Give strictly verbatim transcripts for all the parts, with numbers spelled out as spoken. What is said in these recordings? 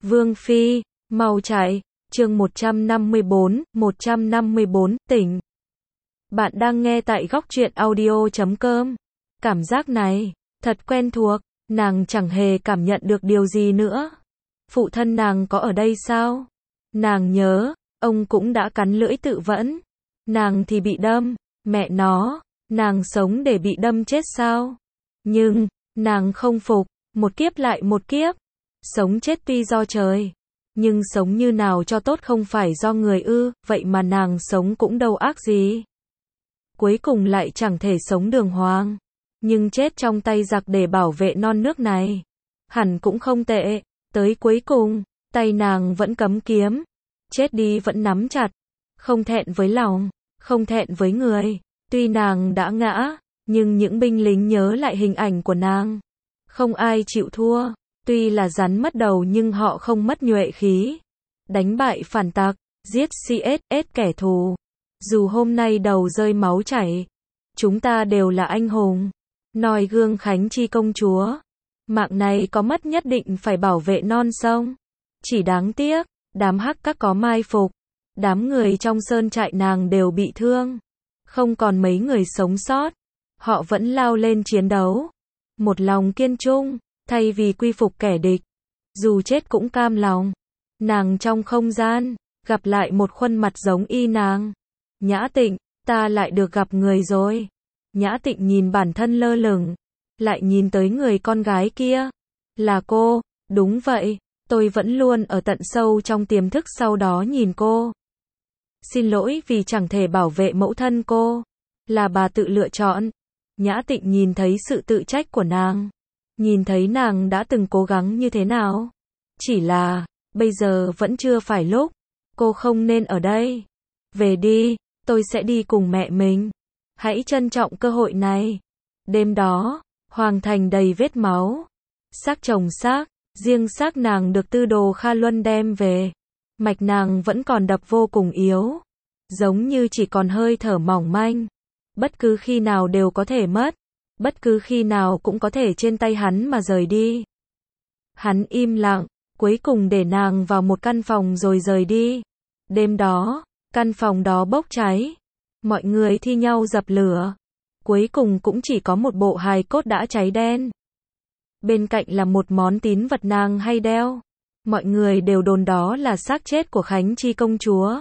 Vương Phi, mau chạy, chương một trăm năm mươi bốn, một trăm năm mươi bốn, tỉnh. Bạn đang nghe tại góc truyện audio chấm com. Cảm giác này, thật quen thuộc, nàng chẳng hề cảm nhận được điều gì nữa. Phụ thân nàng có ở đây sao? Nàng nhớ, ông cũng đã cắn lưỡi tự vẫn. Nàng thì bị đâm, mẹ nó, nàng sống để bị đâm chết sao? Nhưng, nàng không phục, một kiếp lại một kiếp. Sống chết tuy do trời, nhưng sống như nào cho tốt không phải do người ư, vậy mà nàng sống cũng đâu ác gì. Cuối cùng lại chẳng thể sống đường hoàng, nhưng chết trong tay giặc để bảo vệ non nước này. Hẳn cũng không tệ, tới cuối cùng, tay nàng vẫn cấm kiếm, chết đi vẫn nắm chặt, không thẹn với lòng, không thẹn với người. Tuy nàng đã ngã, nhưng những binh lính nhớ lại hình ảnh của nàng. Không ai chịu thua. Tuy là rắn mất đầu nhưng họ không mất nhuệ khí. Đánh bại phản tặc, giết xê ét ét kẻ thù. Dù hôm nay đầu rơi máu chảy, chúng ta đều là anh hùng. Noi gương Khánh Chi công chúa. Mạng này có mất nhất định phải bảo vệ non sông. Chỉ đáng tiếc, đám hắc các có mai phục. Đám người trong sơn trại nàng đều bị thương. Không còn mấy người sống sót. Họ vẫn lao lên chiến đấu. Một lòng kiên trung. Thay vì quy phục kẻ địch, dù chết cũng cam lòng. Nàng trong không gian, gặp lại một khuôn mặt giống y nàng. Nhã Tịnh, ta lại được gặp người rồi. Nhã Tịnh nhìn bản thân lơ lửng, lại nhìn tới người con gái kia. Là cô, đúng vậy, tôi vẫn luôn ở tận sâu trong tiềm thức sau đó nhìn cô. Xin lỗi vì chẳng thể bảo vệ mẫu thân cô. Là bà tự lựa chọn. Nhã Tịnh nhìn thấy sự tự trách của nàng. Nhìn thấy nàng đã từng cố gắng như thế nào. Chỉ là, bây giờ vẫn chưa phải lúc. Cô không nên ở đây. Về đi, tôi sẽ đi cùng mẹ mình. Hãy trân trọng cơ hội này. Đêm đó, hoàng thành đầy vết máu. Xác chồng xác, riêng xác nàng được Tư Đồ Kha Luân đem về. Mạch nàng vẫn còn đập vô cùng yếu. Giống như chỉ còn hơi thở mỏng manh. Bất cứ khi nào đều có thể mất. Bất cứ khi nào cũng có thể trên tay hắn mà rời đi. Hắn im lặng, cuối cùng để nàng vào một căn phòng rồi rời đi. Đêm đó, căn phòng đó bốc cháy. Mọi người thi nhau dập lửa. Cuối cùng cũng chỉ có một bộ hài cốt đã cháy đen. Bên cạnh là một món tín vật nàng hay đeo. Mọi người đều đồn đó là xác chết của Khánh Chi công chúa.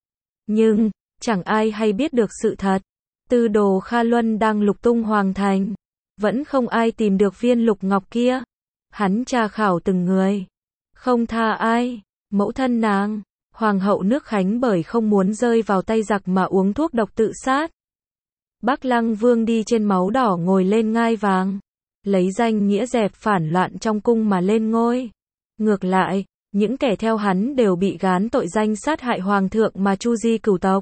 Nhưng, chẳng ai hay biết được sự thật. Tư Đồ Kha Luân đang lục tung hoàng thành. Vẫn không ai tìm được viên lục ngọc kia. Hắn tra khảo từng người. Không tha ai. Mẫu thân nàng, hoàng hậu nước Khánh bởi không muốn rơi vào tay giặc mà uống thuốc độc tự sát. Bắc Lăng Vương đi trên máu đỏ ngồi lên ngai vàng. Lấy danh nghĩa dẹp phản loạn trong cung mà lên ngôi. Ngược lại, những kẻ theo hắn đều bị gán tội danh sát hại hoàng thượng mà chu di cửu tộc.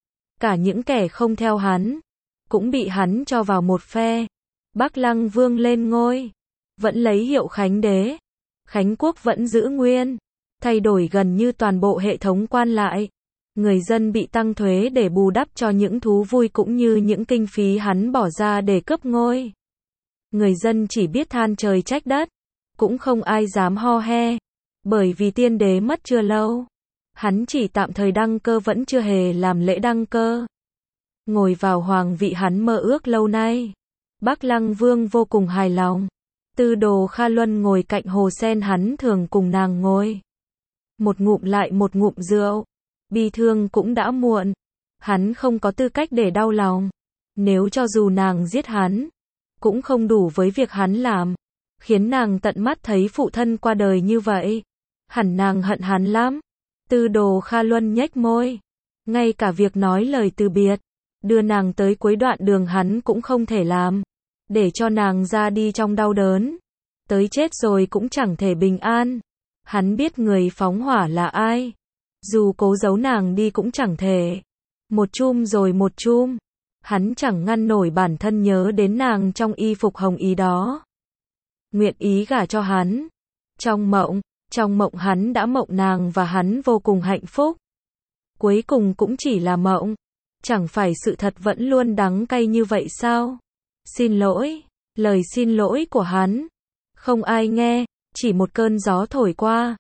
Cả những kẻ không theo hắn, cũng bị hắn cho vào một phe. Bắc Lăng Vương lên ngôi, vẫn lấy hiệu Khánh đế. Khánh quốc vẫn giữ nguyên, thay đổi gần như toàn bộ hệ thống quan lại. Người dân bị tăng thuế để bù đắp cho những thú vui cũng như những kinh phí hắn bỏ ra để cướp ngôi. Người dân chỉ biết than trời trách đất, cũng không ai dám ho he, bởi vì tiên đế mất chưa lâu. Hắn chỉ tạm thời đăng cơ vẫn chưa hề làm lễ đăng cơ. Ngồi vào hoàng vị hắn mơ ước lâu nay. Bắc Lăng Vương vô cùng hài lòng. Tư Đồ Kha Luân ngồi cạnh hồ sen hắn thường cùng nàng ngồi. Một ngụm lại một ngụm rượu. Bi thương cũng đã muộn. Hắn không có tư cách để đau lòng. Nếu cho dù nàng giết hắn, cũng không đủ với việc hắn làm. Khiến nàng tận mắt thấy phụ thân qua đời như vậy. Hẳn nàng hận hắn lắm. Tư Đồ Kha Luân nhếch môi. Ngay cả việc nói lời từ biệt, đưa nàng tới cuối đoạn đường hắn cũng không thể làm. Để cho nàng ra đi trong đau đớn. Tới chết rồi cũng chẳng thể bình an. Hắn biết người phóng hỏa là ai. Dù cố giấu nàng đi cũng chẳng thể. Một chum rồi một chum. Hắn chẳng ngăn nổi bản thân nhớ đến nàng trong y phục hồng ý đó. Nguyện ý gả cho hắn. Trong mộng. Trong mộng hắn đã mộng nàng và hắn vô cùng hạnh phúc. Cuối cùng cũng chỉ là mộng. Chẳng phải sự thật vẫn luôn đắng cay như vậy sao? Xin lỗi. Lời xin lỗi của hắn. Không ai nghe. Chỉ một cơn gió thổi qua.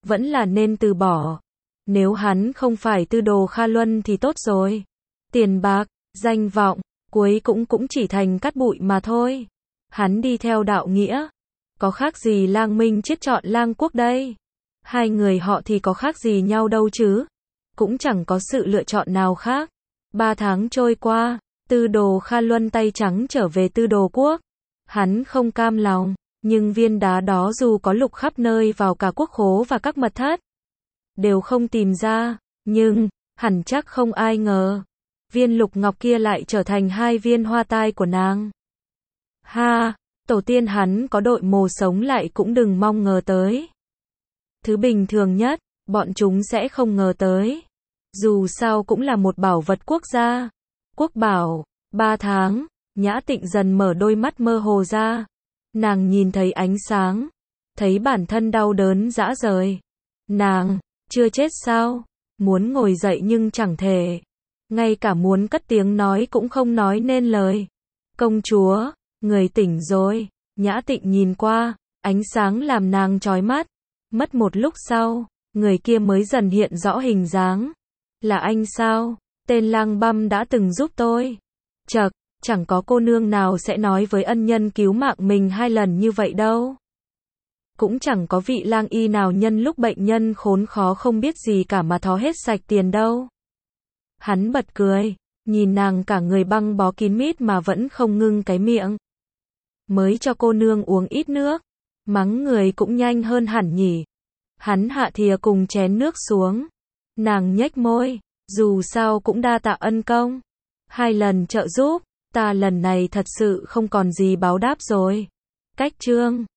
vẫn là nên từ bỏ. Nếu hắn không phải Tư Đồ Kha Luân thì tốt rồi. Tiền bạc, danh vọng, cuối cũng cũng chỉ thành cát bụi mà thôi. Hắn đi theo đạo nghĩa. Có khác gì Lang Minh Chiết chọn Lang Quốc đây? Hai người họ thì có khác gì nhau đâu chứ? Cũng chẳng có sự lựa chọn nào khác. Ba tháng trôi qua, Tư Đồ Kha Luân tay trắng trở về Tư Đồ Quốc. Hắn không cam lòng, nhưng viên đá đó dù có lục khắp nơi vào cả quốc khố và các mật thất, đều không tìm ra, nhưng, hẳn chắc không ai ngờ, viên lục ngọc kia lại trở thành hai viên hoa tai của nàng. Ha, tổ tiên hắn có đội mồ sống lại cũng đừng mong ngờ tới. Thứ bình thường nhất, bọn chúng sẽ không ngờ tới. Dù sao cũng là một bảo vật quốc gia. Quốc bảo, ba tháng, Nhã Tịnh dần mở đôi mắt mơ hồ ra. Nàng nhìn thấy ánh sáng, thấy bản thân đau đớn rã rời. Nàng, chưa chết sao? Muốn ngồi dậy nhưng chẳng thể. Ngay cả muốn cất tiếng nói cũng không nói nên lời. Công chúa, người tỉnh rồi. Nhã Tịnh nhìn qua, ánh sáng làm nàng chói mắt. Mất một lúc sau, người kia mới dần hiện rõ hình dáng. Là anh sao? Tên Lang Băm đã từng giúp tôi. Chậc, chẳng có cô nương nào sẽ nói với ân nhân cứu mạng mình hai lần như vậy đâu. Cũng chẳng có vị lang y nào nhân lúc bệnh nhân khốn khó không biết gì cả mà thó hết sạch tiền đâu. Hắn bật cười, nhìn nàng cả người băng bó kín mít mà vẫn không ngưng cái miệng. Mới cho cô nương uống ít nước, mắng người cũng nhanh hơn hẳn nhỉ. Hắn hạ thìa cùng chén nước xuống. Nàng nhếch môi, dù sao cũng đa tạ ân công. Hai lần trợ giúp, ta lần này thật sự không còn gì báo đáp rồi. Cách chương